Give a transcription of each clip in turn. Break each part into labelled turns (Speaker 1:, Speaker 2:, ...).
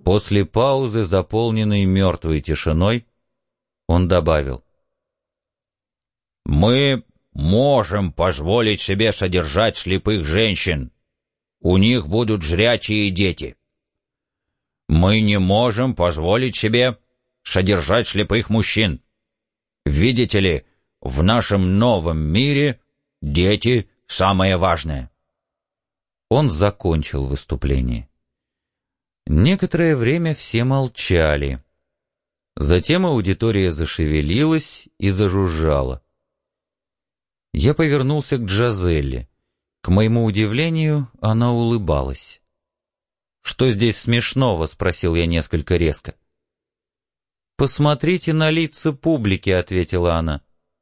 Speaker 1: После паузы, заполненной мертвой тишиной, он добавил: «Мы можем позволить себе содержать слепых женщин. У них будут зрячие дети. Мы не можем позволить себе содержать слепых мужчин. Видите ли, в нашем новом мире дети — самое важное». Он закончил выступление. Некоторое время все молчали. Затем аудитория зашевелилась и зажужжала. Я повернулся к Джазелле. К моему удивлению, она улыбалась. «Что здесь смешного?» — спросил я несколько резко. «Посмотрите на лица публики», — ответила она.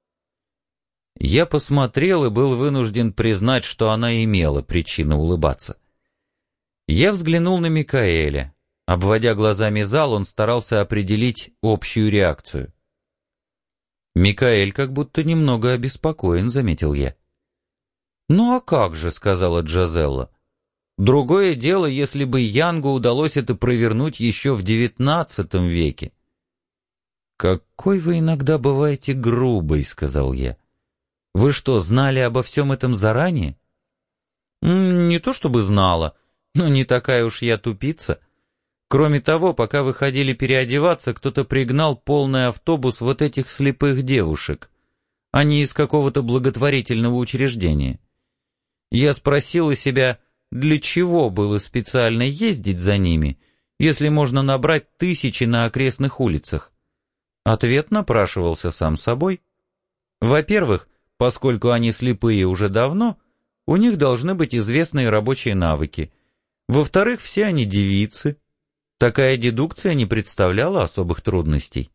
Speaker 1: Я посмотрел и был вынужден признать, что она имела причину улыбаться. Я взглянул на Микаэля. Обводя глазами зал, он старался определить общую реакцию. «Микаэль как будто немного обеспокоен», — заметил я. «Ну а как же», — сказала Джазелла. «Другое дело, если бы Янгу удалось это провернуть еще в XIX веке». «Какой вы иногда бываете грубой», — сказал я. «Вы что, знали обо всем этом заранее?» «Не то чтобы знала, но не такая уж я тупица. Кроме того, пока вы ходили переодеваться, кто-то пригнал полный автобус вот этих слепых девушек. Они из какого-то благотворительного учреждения. Я спросила себя, для чего было специально ездить за ними, если можно набрать тысячи на окрестных улицах. Ответ напрашивался сам собой. Во-первых, поскольку они слепые уже давно, у них должны быть известные рабочие навыки. Во-вторых, все они девицы. Такая дедукция не представляла особых трудностей.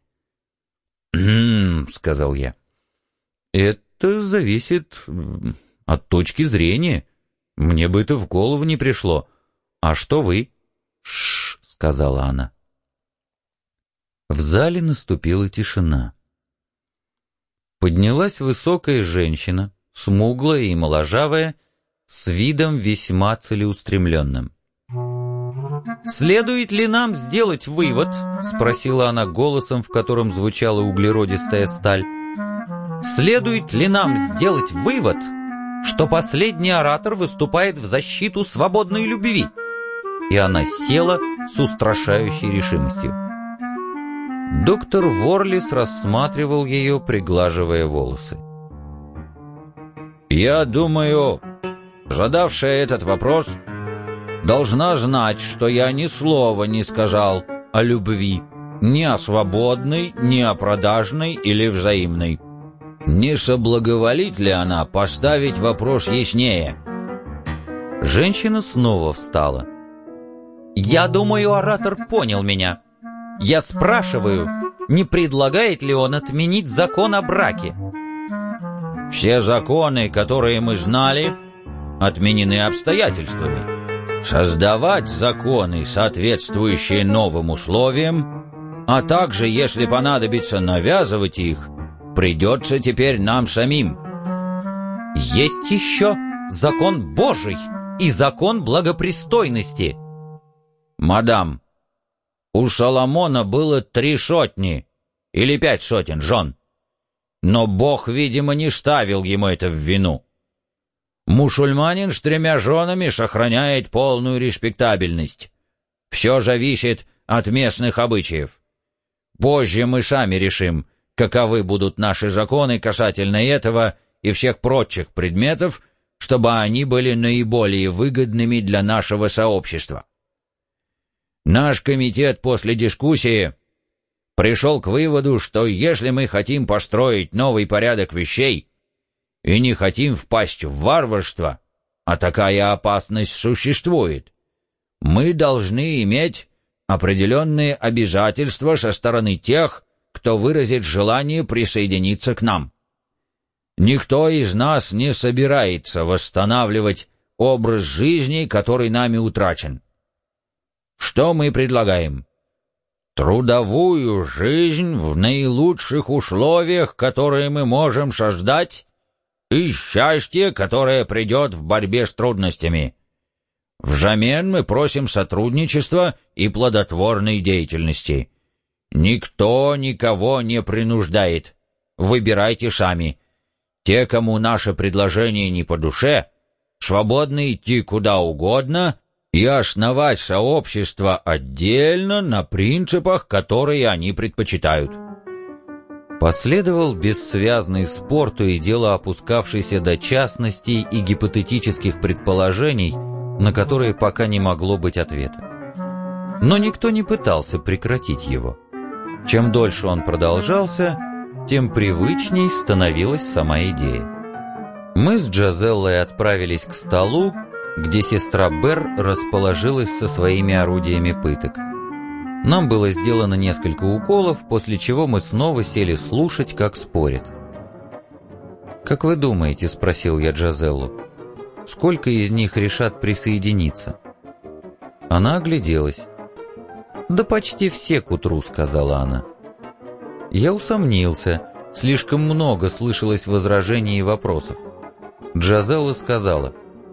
Speaker 1: Сказал я. «Это зависит от точки зрения. Мне бы это в голову не пришло. А что вы?» «Ш-ш», — сказала она. В зале наступила тишина. Поднялась высокая женщина, смуглая и моложавая, с видом весьма целеустремленным. «Следует ли нам сделать вывод?» — спросила она голосом, в котором звучала углеродистая сталь. «Следует ли нам сделать вывод, что последний оратор выступает в защиту свободной любви?» И она села с устрашающей решимостью. Доктор Ворлис рассматривал ее, приглаживая волосы. «Я думаю, задавшая этот вопрос должна знать, что я ни слова не сказал о любви, ни о свободной, ни о продажной или взаимной. Не соблаговолит ли она поставить вопрос яснее?» Женщина снова встала. «Я думаю, оратор понял меня. Я спрашиваю, не предлагает ли он отменить закон о браке?» «Все законы, которые мы знали, отменены обстоятельствами. Создавать законы, соответствующие новым условиям, а также, если понадобится навязывать их, придется теперь нам самим». «Есть еще закон Божий и закон благопристойности». «Мадам, у Соломона было 3 сотни или 5 сотен жен, но Бог, видимо, не ставил ему это в вину. Мусульманин с 3 женами сохраняет полную респектабельность. Все зависит от местных обычаев. Позже мы сами решим, каковы будут наши законы касательно этого и всех прочих предметов, чтобы они были наиболее выгодными для нашего сообщества. Наш комитет после дискуссии пришел к выводу, что если мы хотим построить новый порядок вещей и не хотим впасть в варварство, а такая опасность существует, мы должны иметь определенные обязательства со стороны тех, кто выразит желание присоединиться к нам. Никто из нас не собирается восстанавливать образ жизни, который нами утрачен. Что мы предлагаем? Трудовую жизнь в наилучших условиях, которые мы можем создать, и счастье, которое придет в борьбе с трудностями. Взамен мы просим сотрудничества и плодотворной деятельности. Никто никого не принуждает. Выбирайте сами. Те, кому наше предложение не по душе, свободны идти куда угодно и основать сообщество отдельно на принципах, которые они предпочитают».
Speaker 2: Последовал бессвязный спор, то и дело опускавшийся до частностей и гипотетических предположений, на которые пока не могло быть ответа. Но никто не пытался прекратить его. Чем дольше он продолжался, тем привычней становилась сама идея. Мы с Джазеллой отправились к столу, где сестра Бер расположилась со своими орудиями пыток. Нам было сделано несколько уколов, после чего мы снова сели слушать, как спорят. «Как вы думаете, — спросил я Джазеллу, — сколько из них решат присоединиться?» Она огляделась. «Да почти все к утру», — сказала она. Я усомнился, слишком много слышалось возражений и вопросов. Джазелла сказала: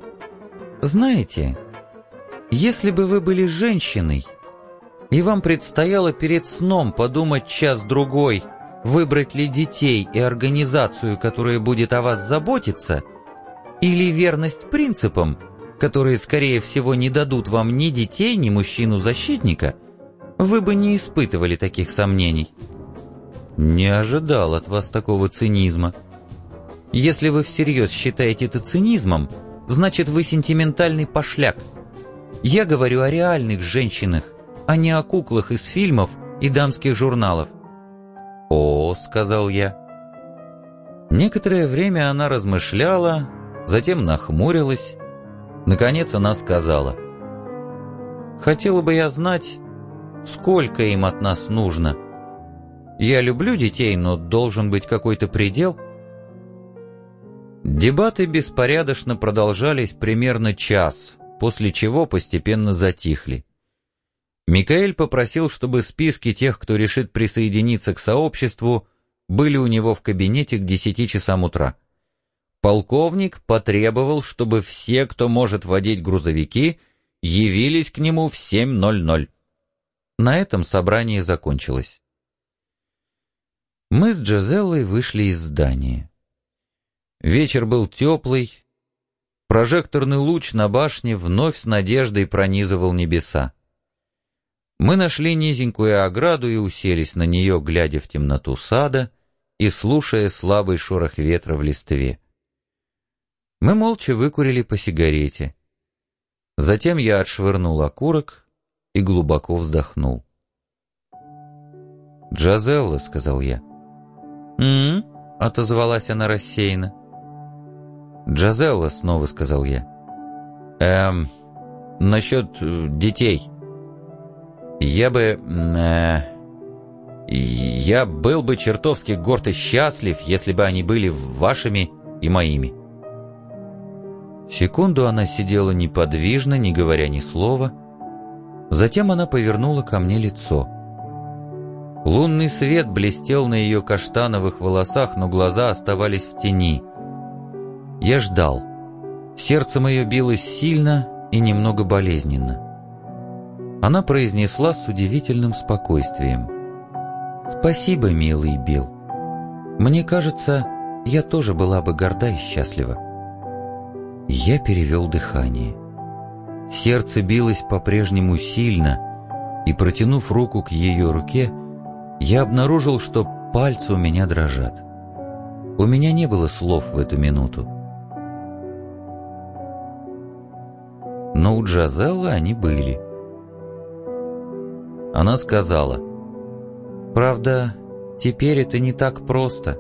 Speaker 2: «Знаете, если бы вы были женщиной, и вам предстояло перед сном подумать час-другой, выбрать ли детей и организацию, которая будет о вас заботиться, или верность принципам, которые, скорее всего, не дадут вам ни детей, ни мужчину-защитника, вы бы не испытывали таких сомнений». «Не ожидал от вас такого цинизма». «Если вы всерьез считаете это цинизмом, значит, вы сентиментальный пошляк. Я говорю о реальных женщинах, а не о куклах из фильмов и дамских журналов». «О», — сказал я. Некоторое время она размышляла, затем нахмурилась. Наконец она сказала: «Хотела бы я знать, сколько им от нас нужно. Я люблю детей, но должен быть какой-то предел». Дебаты беспорядочно продолжались примерно час, после чего постепенно затихли. Микаэль попросил, чтобы списки тех, кто решит присоединиться к сообществу, были у него в кабинете к 10 часам утра. Полковник потребовал, чтобы все, кто может водить грузовики, явились к нему в 7:00. На этом собрание закончилось. Мы с Джазеллой вышли из здания. Вечер был теплый, прожекторный луч на башне вновь с надеждой пронизывал небеса. Мы нашли низенькую ограду и уселись на нее, глядя в темноту сада и слушая слабый шорох ветра в листве. Мы молча выкурили по сигарете. Затем я отшвырнул окурок и глубоко вздохнул. «Джазелла», — сказал я. «М-м-м», — отозвалась она рассеянно. «Джазелла», — снова сказал я. Насчет детей. Я был бы чертовски горд и счастлив, если бы они были вашими и моими». Секунду она сидела неподвижно, не говоря ни слова. Затем она повернула ко мне лицо. Лунный свет блестел на ее каштановых волосах, но глаза оставались в тени. Я ждал. Сердце мое билось сильно и немного болезненно. Она произнесла с удивительным спокойствием: «Спасибо, милый Билл. Мне кажется, я тоже была бы горда и счастлива». Я перевел дыхание. Сердце билось по-прежнему сильно, и, протянув руку к ее руке, я обнаружил, что пальцы у меня дрожат. У меня не было слов в эту минуту. Но у Джазеллы они были. Она сказала: «Правда, теперь это не так просто».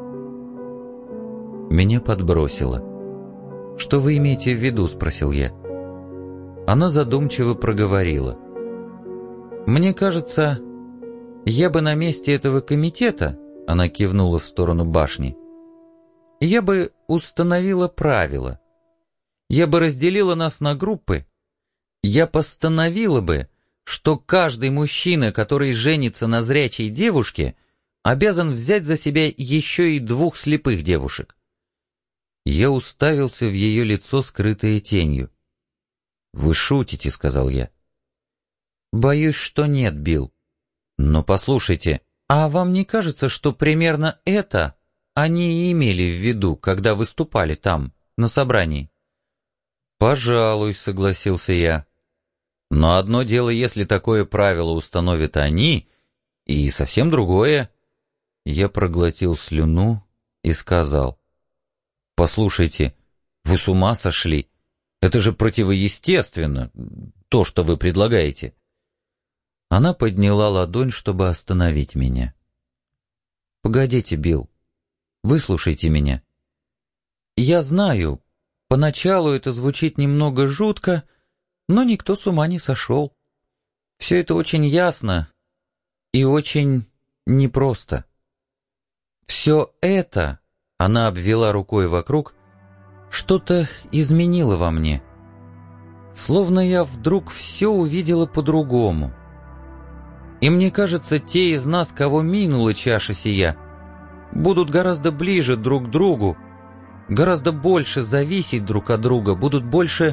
Speaker 2: Меня подбросило. «Что вы имеете в виду?» — спросил я. Она задумчиво проговорила: «Мне кажется, я бы на месте этого комитета», — она кивнула в сторону башни, «я бы установила правила. Я бы разделила нас на группы. Я постановила бы, что каждый мужчина, который женится на зрячей девушке, обязан взять за себя еще и 2 слепых девушек». Я уставился в ее лицо, скрытое тенью. «Вы шутите», — сказал я.
Speaker 3: «Боюсь, что нет, Билл.
Speaker 2: Но послушайте,
Speaker 3: А вам не кажется, что примерно это они и имели в виду, когда выступали там, на собрании?»
Speaker 2: «Пожалуй», — согласился я. «Но одно дело, если такое правило установят они, и совсем другое...» Я проглотил слюну и сказал: «Послушайте, вы с ума сошли? Это же противоестественно, то, что вы предлагаете». Она подняла ладонь, чтобы остановить меня.
Speaker 3: «Погодите, Билл, выслушайте меня. Я знаю, поначалу это звучит немного жутко, но никто с ума не сошел. Все это очень ясно и очень непросто. Все это, — она обвела рукой вокруг, — что-то изменило во мне. Словно я вдруг все увидела по-другому. И мне кажется, те из нас, кого минула чаша сия, будут гораздо ближе друг к другу, гораздо больше зависеть друг от друга, будут больше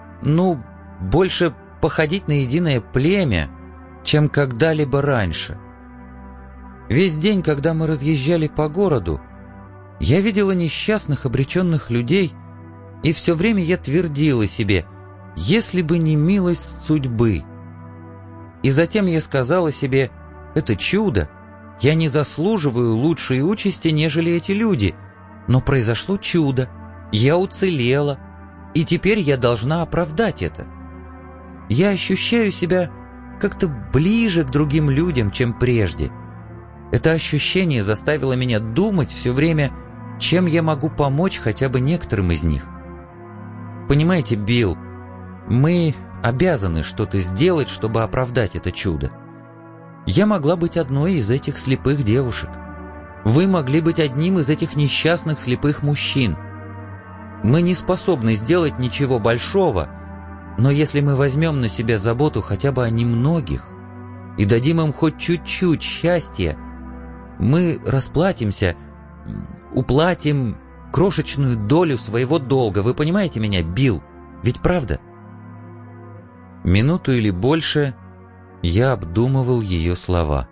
Speaker 3: походить на единое племя, чем когда-либо раньше. Весь день, когда мы разъезжали по городу, я видела несчастных, обреченных людей, и все время я твердила себе: если бы не милость судьбы. И затем я сказала себе: это чудо, я не заслуживаю лучшей участи, нежели эти люди, но произошло чудо, я уцелела, и теперь я должна оправдать это. Я ощущаю себя как-то ближе к другим людям, чем прежде. Это ощущение заставило меня думать все время, чем я могу помочь хотя бы некоторым из них. Понимаете, Билл, мы обязаны что-то сделать, чтобы оправдать это чудо. Я могла быть одной из этих слепых девушек. Вы могли быть одним из этих несчастных слепых мужчин. Мы не способны сделать ничего большого, но если мы возьмем на себя заботу хотя бы о немногих и дадим им хоть чуть-чуть счастья, мы расплатимся, уплатим крошечную долю своего долга. Вы понимаете меня, Билл? Ведь правда?»
Speaker 2: Минуту или больше я обдумывал ее слова.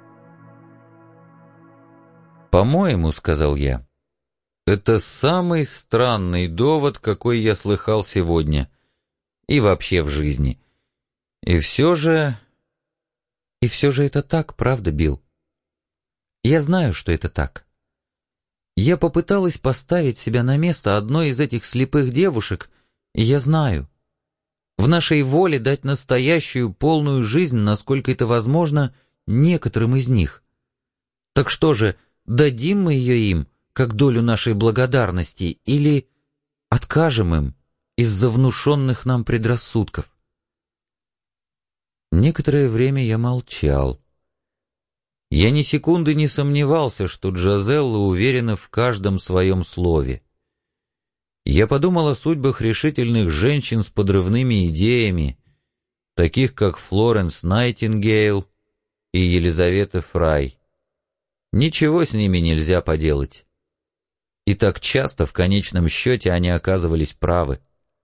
Speaker 2: «По-моему, — сказал я, — это самый странный довод, какой я слыхал сегодня и вообще в жизни. И все же
Speaker 3: это так, правда, Билл? Я знаю, что это так. Я попыталась поставить себя на место одной из этих слепых девушек, и я знаю, в нашей воле дать настоящую полную жизнь, насколько это возможно, некоторым из них. Так что же, дадим мы ее им, как долю нашей благодарности, или откажем им из-за внушенных нам предрассудков?»
Speaker 2: Некоторое время я молчал. Я ни секунды не сомневался, что Джозелла уверена в каждом своем слове. Я подумал о судьбах решительных женщин с подрывными идеями, таких как Флоренс Найтингейл и Елизавета Фрай. Ничего с ними нельзя поделать. И так часто в конечном счете они оказывались правы.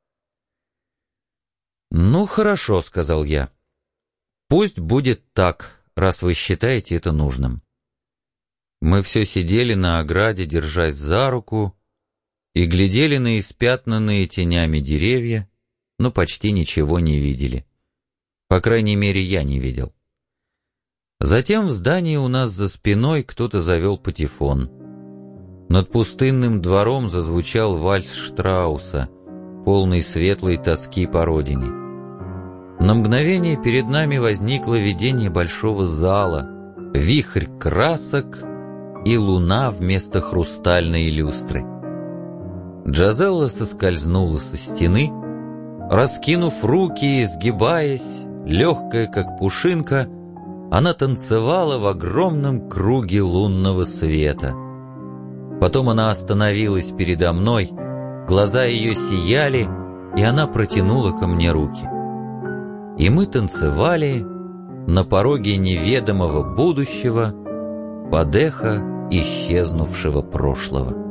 Speaker 2: «Ну, хорошо», — сказал я. «Пусть будет так, раз вы считаете это нужным». Мы все сидели на ограде, держась за руку, и глядели на испятнанные тенями деревья, но почти ничего не видели. По крайней мере, я не видел. Затем в здании у нас за спиной кто-то завел патефон. Над пустынным двором зазвучал вальс Штрауса, полный светлой тоски по родине. На мгновение перед нами возникло видение большого зала, вихрь красок и луна вместо хрустальной люстры. Джозелла соскользнула со стены, раскинув руки и сгибаясь, легкая как пушинка, она танцевала в огромном круге лунного света. Потом она остановилась передо мной, глаза ее сияли, и она протянула ко мне руки. И мы танцевали на пороге неведомого будущего под эхо исчезнувшего прошлого.